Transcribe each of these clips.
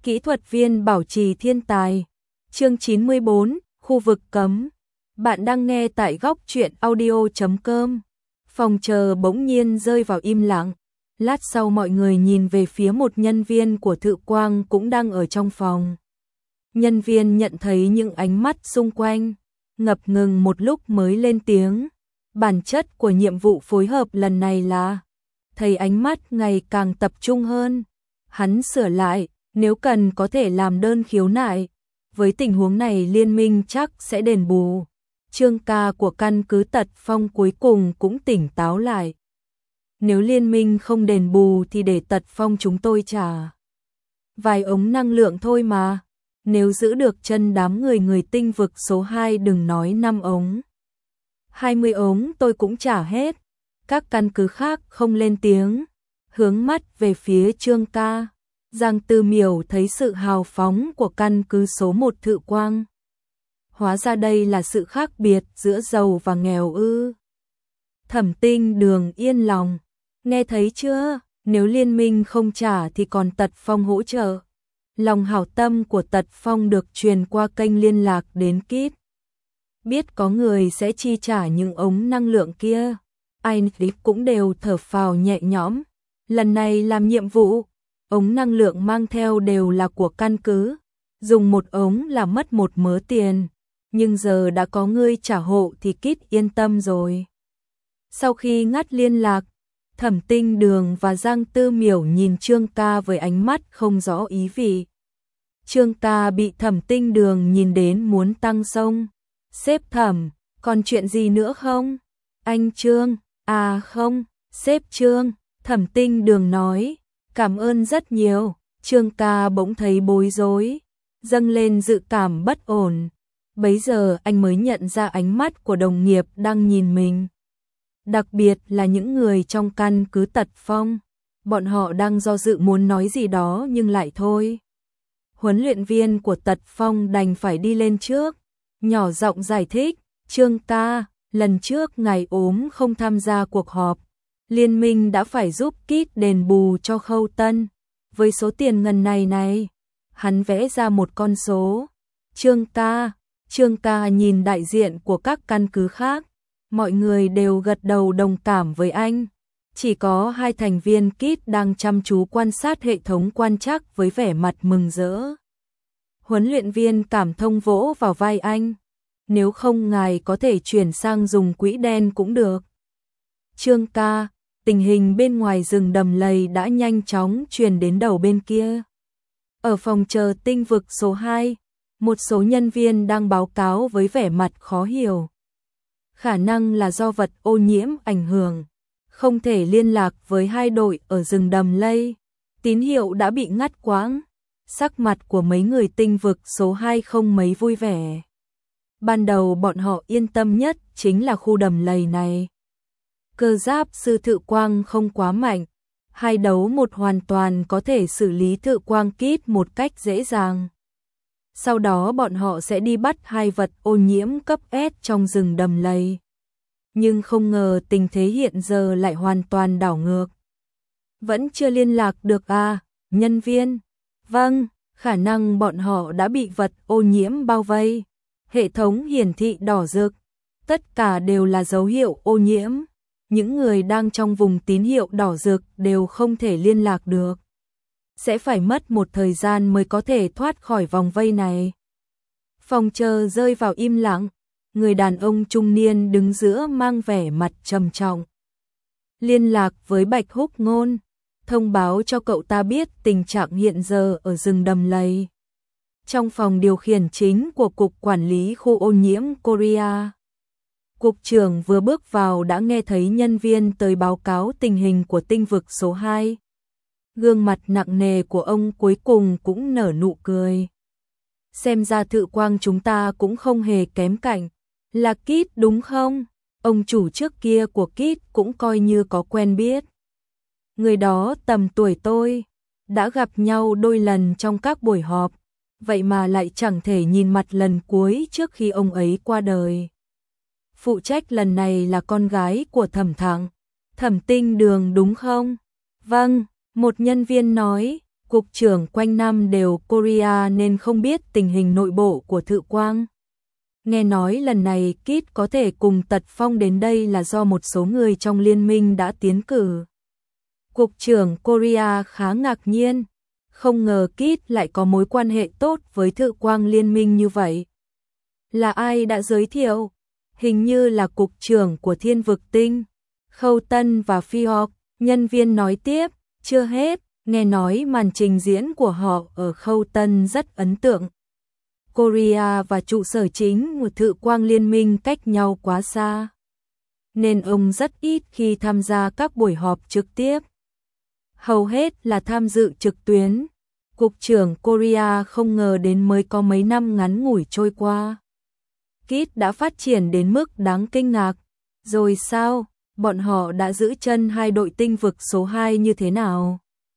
Kỹ thuật viên bảo trì thiên tài. Chương 94, khu vực cấm. Bạn đang nghe tại góc truyện audio.com. Phòng chờ bỗng nhiên rơi vào im lặng. Lát sau mọi người nhìn về phía một nhân viên của Thự Quang cũng đang ở trong phòng. Nhân viên nhận thấy những ánh mắt xung quanh, ngập ngừng một lúc mới lên tiếng. Bản chất của nhiệm vụ phối hợp lần này là thấy ánh mắt ngày càng tập trung hơn. Hắn sửa lại, nếu cần có thể làm đơn khiếu nại. Với tình huống này liên minh chắc sẽ đền bù. Trương ca của căn cứ Tật Phong cuối cùng cũng tỉnh táo lại. Nếu liên minh không đền bù thì để Tật Phong chúng tôi trả. Vài ống năng lượng thôi mà. Nếu giữ được chân đám người tinh vực số 2 đừng nói 5 ống. 20 ống tôi cũng trả hết. Các căn cứ khác không lên tiếng. Hướng mắt về phía Trương ca. Giang Tư Miểu thấy sự hào phóng của căn cứ số 1 Thự Quang. Hóa ra đây là sự khác biệt giữa giàu và nghèo ư. Thẩm Tinh Đường yên lòng. Nghe thấy chưa? Nếu liên minh không trả thì còn Tật Phong hỗ trợ. Lòng hảo tâm của Tật Phong được truyền qua kênh liên lạc đến Kit. Biết có người sẽ chi trả những ống năng lượng kia. Anh cũng đều thở phào nhẹ nhõm. Lần này làm nhiệm vụ, ống năng lượng mang theo đều là của căn cứ. Dùng một ống là mất một mớ tiền. Nhưng giờ đã có người trả hộ thì Kit yên tâm rồi. Sau khi ngắt liên lạc, Thẩm Tinh Đường và Giang Tư Miểu nhìn Trương ca với ánh mắt không rõ ý vị. Trương ca bị Thẩm Tinh Đường nhìn đến muốn tăng sông. Sếp Thẩm, còn chuyện gì nữa không? Anh Trương, à không, sếp Trương, Thẩm Tinh Đường nói, cảm ơn rất nhiều. Trương ca bỗng thấy bối rối, dâng lên dự cảm bất ổn. Bấy giờ anh mới nhận ra ánh mắt của đồng nghiệp đang nhìn mình. Đặc biệt là những người trong căn cứ Tật Phong. Bọn họ đang do dự muốn nói gì đó nhưng lại thôi. Huấn luyện viên của Tật Phong đành phải đi lên trước. Nhỏ giọng giải thích, Trương ca, lần trước ngài ốm không tham gia cuộc họp. Liên minh đã phải giúp Kit đền bù cho Khâu Tân. Với số tiền ngần này, hắn vẽ ra một con số. Trương ca nhìn đại diện của các căn cứ khác. Mọi người đều gật đầu đồng cảm với anh. Chỉ có 2 thành viên Kit đang chăm chú quan sát hệ thống quan trắc với vẻ mặt mừng rỡ. Huấn luyện viên cảm thông vỗ vào vai anh. Nếu không ngài có thể chuyển sang dùng quỹ đen cũng được. Trương ca, tình hình bên ngoài rừng đầm lầy đã nhanh chóng truyền đến đầu bên kia. Ở phòng chờ tinh vực số 2, một số nhân viên đang báo cáo với vẻ mặt khó hiểu. Khả năng là do vật ô nhiễm ảnh hưởng. Không thể liên lạc với 2 đội ở rừng đầm lầy. Tín hiệu đã bị ngắt quãng. Sắc mặt của mấy người tinh vực số 2 không mấy vui vẻ. Ban đầu bọn họ yên tâm nhất chính là khu đầm lầy này. Cơ giáp sư Thự Quang không quá mạnh. 2 đấu 1 hoàn toàn có thể xử lý Thự Quang Kit một cách dễ dàng. Sau đó bọn họ sẽ đi bắt 2 vật ô nhiễm cấp S trong rừng đầm lầy. Nhưng không ngờ tình thế hiện giờ lại hoàn toàn đảo ngược. Vẫn chưa liên lạc được à, nhân viên? Vâng, khả năng bọn họ đã bị vật ô nhiễm bao vây. Hệ thống hiển thị đỏ rực. Tất cả đều là dấu hiệu ô nhiễm. Những người đang trong vùng tín hiệu đỏ rực đều không thể liên lạc được. Sẽ phải mất một thời gian mới có thể thoát khỏi vòng vây này. Phòng chờ rơi vào im lặng. Người đàn ông trung niên đứng giữa mang vẻ mặt trầm trọng. Liên lạc với Bạch Húc Ngôn. Thông báo cho cậu ta biết tình trạng hiện giờ ở rừng đầm lầy. Trong phòng điều khiển chính của Cục Quản lý Khu ô nhiễm Korea. Cục trưởng vừa bước vào đã nghe thấy nhân viên tới báo cáo tình hình của tinh vực số 2. Gương mặt nặng nề của ông cuối cùng cũng nở nụ cười. Xem ra Thự Quang chúng ta cũng không hề kém cạnh. Là Kit đúng không? Ông chủ trước kia của Kit cũng coi như có quen biết. Người đó tầm tuổi tôi, đã gặp nhau đôi lần trong các buổi họp, vậy mà lại chẳng thể nhìn mặt lần cuối trước khi ông ấy qua đời. Phụ trách lần này là con gái của Thẩm Thắng, Thẩm Tinh Đường đúng không? Vâng, một nhân viên nói, Cục trưởng quanh năm đều Korea nên không biết tình hình nội bộ của Thự Quang. Nghe nói lần này Kit có thể cùng Tật Phong đến đây là do một số người trong liên minh đã tiến cử. Cục trưởng Korea khá ngạc nhiên, không ngờ Kit lại có mối quan hệ tốt với Thự Quang liên minh như vậy. Là ai đã giới thiệu? Hình như là cục trưởng của Thiên Vực Tinh, Khâu Tân và Phi Học. Nhân viên nói tiếp, chưa hết, nghe nói màn trình diễn của họ ở Khâu Tân rất ấn tượng. Korea và trụ sở chính của Thự Quang liên minh cách nhau quá xa, nên ông rất ít khi tham gia các buổi họp trực tiếp. Hầu hết là tham dự trực tuyến. Cục trưởng Korea không ngờ đến mới có mấy năm ngắn ngủi trôi qua, Kit đã phát triển đến mức đáng kinh ngạc. Rồi sao? Bọn họ đã giữ chân hai đội tinh vực số 2 như thế nào?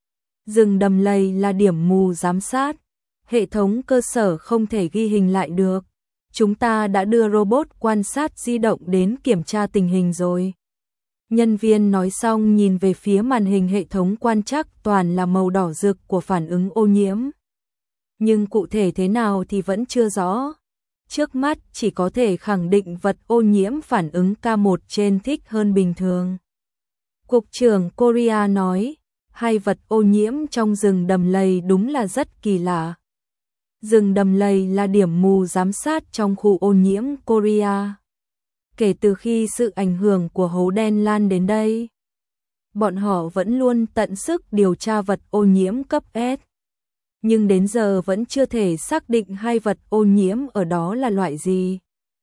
Rừng đầm lầy là điểm mù giám sát, hệ thống cơ sở không thể ghi hình lại được. Chúng ta đã đưa robot quan sát di động đến kiểm tra tình hình rồi. Nhân viên nói xong nhìn về phía màn hình hệ thống quan trắc toàn là màu đỏ rực của phản ứng ô nhiễm. Nhưng cụ thể thế nào thì vẫn chưa rõ. Trước mắt chỉ có thể khẳng định vật ô nhiễm phản ứng K1 trên thích hơn bình thường. Cục trưởng Korea nói, hai vật ô nhiễm trong rừng đầm lầy đúng là rất kỳ lạ. Rừng đầm lầy là điểm mù giám sát trong khu ô nhiễm Korea. Kể từ khi sự ảnh hưởng của hố đen lan đến đây, bọn họ vẫn luôn tận sức điều tra vật ô nhiễm cấp S. Nhưng đến giờ vẫn chưa thể xác định hai vật ô nhiễm ở đó là loại gì.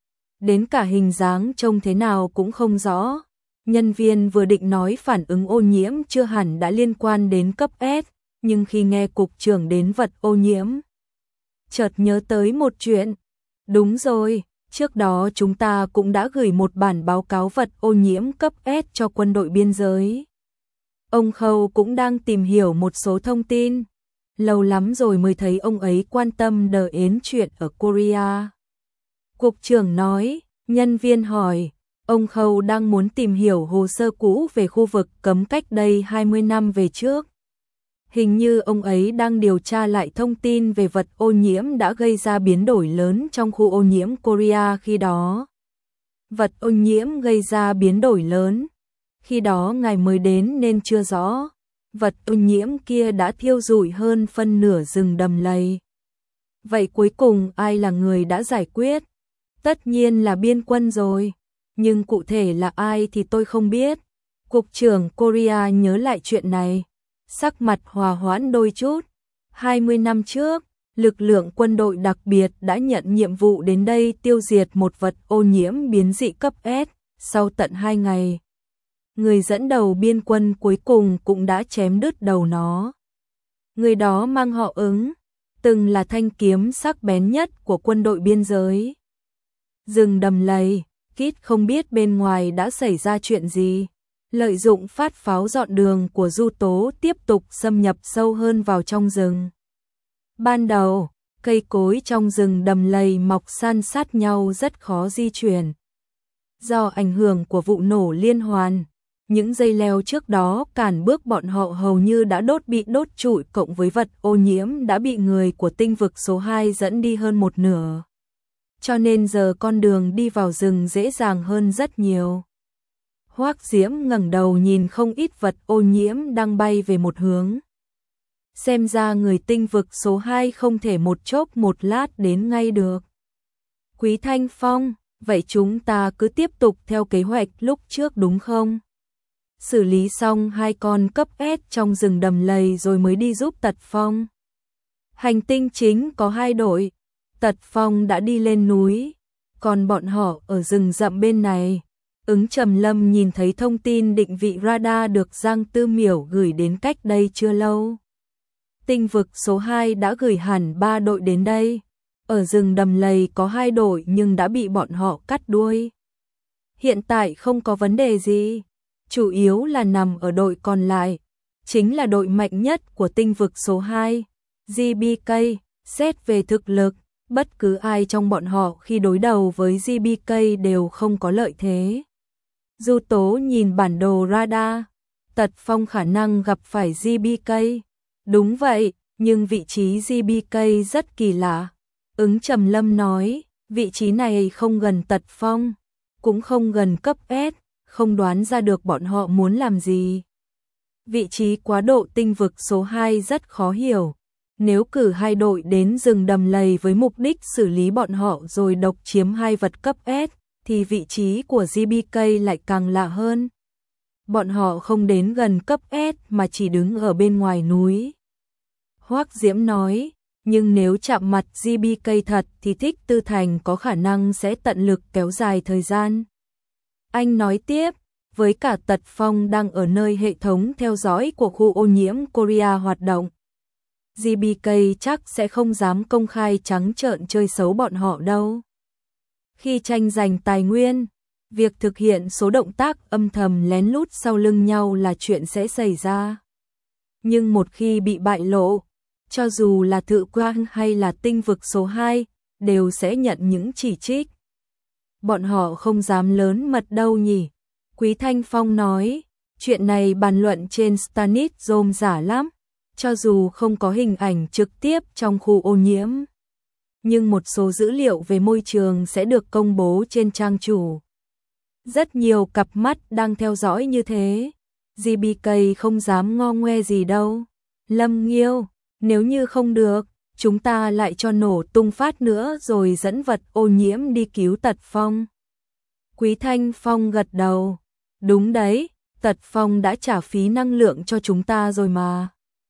Đến cả hình dáng trông thế nào cũng không rõ. Nhân viên vừa định nói phản ứng ô nhiễm chưa hẳn đã liên quan đến cấp S, nhưng khi nghe cục trưởng đến vật ô nhiễm, chợt nhớ tới một chuyện. Đúng rồi, trước đó chúng ta cũng đã gửi một bản báo cáo vật ô nhiễm cấp S cho quân đội biên giới. Ông Khâu cũng đang tìm hiểu một số thông tin. Lâu lắm rồi mới thấy ông ấy quan tâm đến chuyện ở Korea. Cục trưởng nói, nhân viên hỏi, ông Khâu đang muốn tìm hiểu hồ sơ cũ về khu vực cấm cách đây 20 năm về trước. Hình như ông ấy đang điều tra lại thông tin về vật ô nhiễm đã gây ra biến đổi lớn trong khu ô nhiễm Korea khi đó. Vật ô nhiễm gây ra biến đổi lớn. Khi đó ngài mới đến nên chưa rõ. Vật ô nhiễm kia đã thiêu rụi hơn phân nửa rừng đầm lầy. Vậy cuối cùng ai là người đã giải quyết? Tất nhiên là biên quân rồi. Nhưng cụ thể là ai thì tôi không biết. Cục trưởng Korea nhớ lại chuyện này. Sắc mặt hòa hoãn đôi chút. 20 năm trước, lực lượng quân đội đặc biệt đã nhận nhiệm vụ đến đây tiêu diệt một vật ô nhiễm biến dị cấp S. Sau tận 2 ngày, người dẫn đầu biên quân cuối cùng cũng đã chém đứt đầu nó. Người đó mang họ Ứng, từng là thanh kiếm sắc bén nhất của quân đội biên giới. Rừng đầm lầy, Kit không biết bên ngoài đã xảy ra chuyện gì. Lợi dụng phát pháo dọn đường của Du Tố tiếp tục xâm nhập sâu hơn vào trong rừng. Ban đầu, cây cối trong rừng đầm lầy mọc san sát nhau rất khó di chuyển. Do ảnh hưởng của vụ nổ liên hoàn, những dây leo trước đó cản bước bọn họ hầu như đã bị đốt trụi, cộng với vật ô nhiễm đã bị người của tinh vực số 2 dẫn đi hơn một nửa. Cho nên giờ con đường đi vào rừng dễ dàng hơn rất nhiều. Hoắc Diễm ngẩng đầu nhìn không ít vật ô nhiễm đang bay về một hướng. Xem ra người tinh vực số 2 không thể một chốc một lát đến ngay được. Quý Thanh Phong, vậy chúng ta cứ tiếp tục theo kế hoạch lúc trước đúng không? Xử lý xong hai con cấp S trong rừng đầm lầy rồi mới đi giúp Tật Phong. Hành tinh chính có 2 đội. Tật Phong đã đi lên núi, còn bọn họ ở rừng rậm bên này. Ứng Trầm Lâm nhìn thấy thông tin định vị radar được Giang Tư Miểu gửi đến cách đây chưa lâu. Tinh vực số 2 đã gửi hẳn 3 đội đến đây. Ở rừng đầm lầy có 2 đội nhưng đã bị bọn họ cắt đuôi. Hiện tại không có vấn đề gì, chủ yếu là nằm ở đội còn lại, chính là đội mạnh nhất của tinh vực số 2, GBK. Xét về thực lực, bất cứ ai trong bọn họ khi đối đầu với GBK đều không có lợi thế. Du Tố nhìn bản đồ radar, Tật Phong khả năng gặp phải GBK. Đúng vậy, nhưng vị trí GBK rất kỳ lạ. Ứng Trầm Lâm nói, vị trí này không gần tật phong, cũng không gần cấp S, không đoán ra được bọn họ muốn làm gì. Vị trí quá độ tinh vực số 2 rất khó hiểu. Nếu cử hai đội đến rừng đầm lầy với mục đích xử lý bọn họ rồi độc chiếm hai vật cấp S, thì vị trí của GBK lại càng lạ hơn. Bọn họ không đến gần cấp S mà chỉ đứng ở bên ngoài núi. Hoắc Diễm nói, nhưng nếu chạm mặt GBK thật thì Thích Tư Thành có khả năng sẽ tận lực kéo dài thời gian. Anh nói tiếp, với cả Tật Phong đang ở nơi hệ thống theo dõi của khu ô nhiễm Korea hoạt động, GBK chắc sẽ không dám công khai trắng trợn chơi xấu bọn họ đâu. Khi tranh giành tài nguyên, việc thực hiện số động tác âm thầm lén lút sau lưng nhau là chuyện sẽ xảy ra. Nhưng một khi bị bại lộ, cho dù là Thự Quang hay là tinh vực số 2, đều sẽ nhận những chỉ trích. Bọn họ không dám lớn mật đâu nhỉ? Quý Thanh Phong nói, chuyện này bàn luận trên Stanis rôm rả lắm, cho dù không có hình ảnh trực tiếp trong khu ô nhiễm. Nhưng một số dữ liệu về môi trường sẽ được công bố trên trang chủ. Rất nhiều cặp mắt đang theo dõi như thế. GBK không dám ngo ngoe gì đâu. Lâm Nghiêu, nếu như không được, chúng ta lại cho nổ tung phát nữa rồi dẫn vật ô nhiễm đi cứu Tật Phong. Quý Thanh Phong gật đầu. Đúng đấy, Tật Phong đã trả phí năng lượng cho chúng ta rồi mà.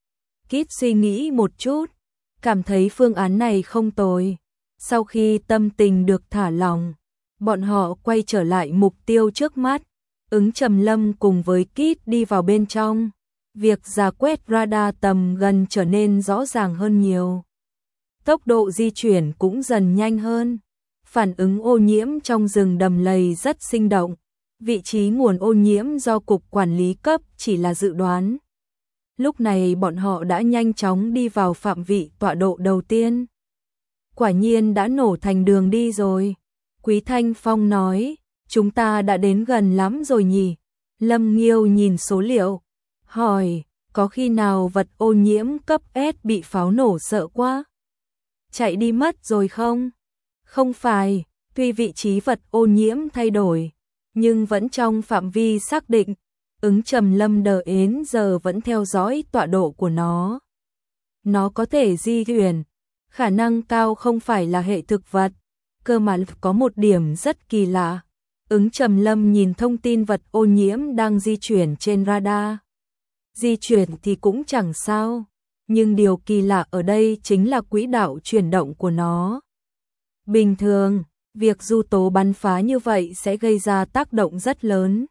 Kit suy nghĩ một chút, cảm thấy phương án này không tồi. Sau khi tâm tình được thả lỏng, bọn họ quay trở lại mục tiêu trước mắt. Ứng Trầm Lâm cùng với Kit đi vào bên trong. Việc rà quét radar tầm gần trở nên rõ ràng hơn nhiều. Tốc độ di chuyển cũng dần nhanh hơn. Phản ứng ô nhiễm trong rừng đầm lầy rất sinh động. Vị trí nguồn ô nhiễm do Cục Quản lý cấp chỉ là dự đoán. Lúc này bọn họ đã nhanh chóng đi vào phạm vị tọa độ đầu tiên. Quả nhiên đã nổ thành đường đi rồi. Quý Thanh Phong nói, chúng ta đã đến gần lắm rồi nhỉ? Lâm Nghiêu nhìn số liệu, hỏi, có khi nào vật ô nhiễm cấp S bị pháo nổ sợ quá? Chạy đi mất rồi không? Không phải, tuy vị trí vật ô nhiễm thay đổi, nhưng vẫn trong phạm vi xác định. Ứng Trầm Lâm đờ đến giờ vẫn theo dõi tọa độ của nó. Nó có thể di chuyển, khả năng cao không phải là hệ thực vật, cơ mà có một điểm rất kỳ lạ. Ứng Trầm Lâm nhìn thông tin vật ô nhiễm đang di chuyển trên radar. Di chuyển thì cũng chẳng sao, nhưng điều kỳ lạ ở đây chính là quỹ đạo chuyển động của nó. Bình thường, việc du tố bắn phá như vậy sẽ gây ra tác động rất lớn.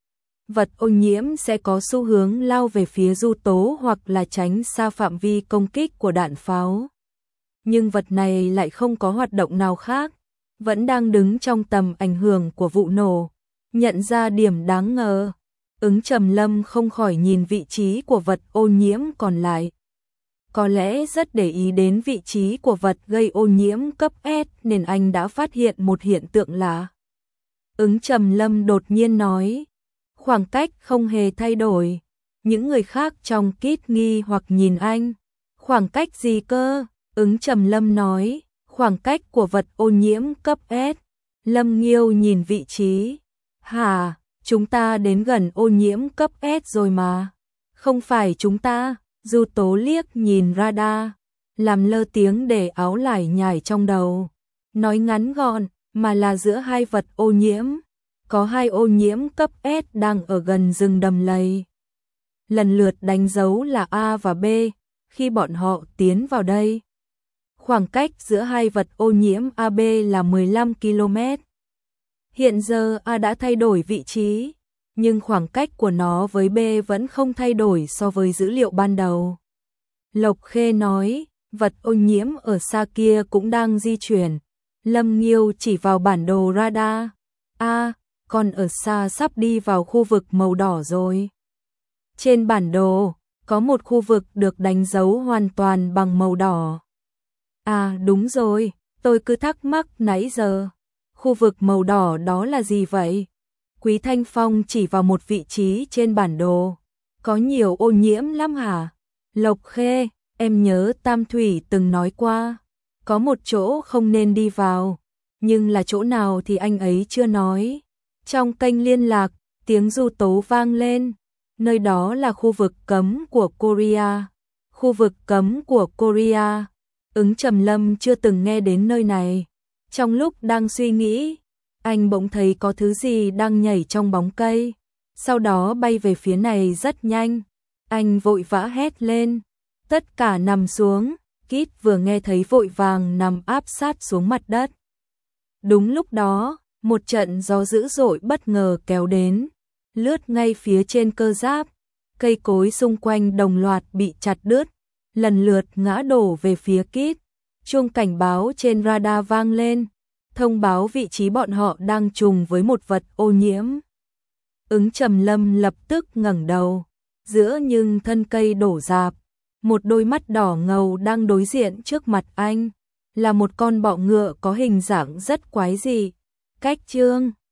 Vật ô nhiễm sẽ có xu hướng lao về phía du tố hoặc là tránh xa phạm vi công kích của đạn pháo. Nhưng vật này lại không có hoạt động nào khác, vẫn đang đứng trong tầm ảnh hưởng của vụ nổ. Nhận ra điểm đáng ngờ, Ứng Trầm Lâm không khỏi nhìn vị trí của vật ô nhiễm còn lại. Có lẽ rất để ý đến vị trí của vật gây ô nhiễm cấp S nên anh đã phát hiện một hiện tượng lạ. Ứng Trầm Lâm đột nhiên nói, khoảng cách không hề thay đổi. Những người khác trong Kit nghi hoặc nhìn anh. Khoảng cách gì cơ? Ứng Trầm Lâm nói, khoảng cách của vật ô nhiễm cấp S. Lâm Nghiêu nhìn vị trí. Hả, chúng ta đến gần ô nhiễm cấp S rồi mà. Không phải chúng ta. Du Tố liếc nhìn radar, làm lơ tiếng để áo lải nhải trong đầu. Nói ngắn gọn, mà là giữa hai vật ô nhiễm. Có hai ô nhiễm cấp S đang ở gần rừng đầm lầy. Lần lượt đánh dấu là A và B, khi bọn họ tiến vào đây. Khoảng cách giữa hai vật ô nhiễm AB là 15 km. Hiện giờ A đã thay đổi vị trí, nhưng khoảng cách của nó với B vẫn không thay đổi so với dữ liệu ban đầu. Lộc Khê nói, vật ô nhiễm ở xa kia cũng đang di chuyển. Lâm Nghiêu chỉ vào bản đồ radar. Còn ở xa sắp đi vào khu vực màu đỏ rồi. Trên bản đồ, có một khu vực được đánh dấu hoàn toàn bằng màu đỏ. Đúng rồi, tôi cứ thắc mắc nãy giờ. Khu vực màu đỏ đó là gì vậy? Quý Thanh Phong chỉ vào một vị trí trên bản đồ. Có nhiều ô nhiễm lắm hả? Lộc Khê, Em nhớ Tam Thủy từng nói qua, có một chỗ không nên đi vào, nhưng là chỗ nào thì anh ấy chưa nói. Trong kênh liên lạc, tiếng du tấu vang lên, nơi đó là khu vực cấm của Korea. Khu vực cấm của Korea. Ứng Trầm Lâm chưa từng nghe đến nơi này. Trong lúc đang suy nghĩ, anh bỗng thấy có thứ gì đang nhảy trong bóng cây, sau đó bay về phía này rất nhanh. Anh vội vã hét lên, tất cả nằm xuống. Kit vừa nghe thấy vội vàng nằm áp sát xuống mặt đất. Đúng lúc đó, một trận gió dữ dội bất ngờ kéo đến, lướt ngay phía trên cơ giáp. Cây cối xung quanh đồng loạt bị chặt đứt, lần lượt ngã đổ về phía Kit. Chuông cảnh báo trên radar vang lên, thông báo vị trí bọn họ đang trùng với một vật ô nhiễm. Ứng Trầm Lâm lập tức ngẩng đầu, giữa những thân cây đổ rạp, một đôi mắt đỏ ngầu đang đối diện trước mặt anh, là một con bọ ngựa có hình dạng rất quái dị. Cách chương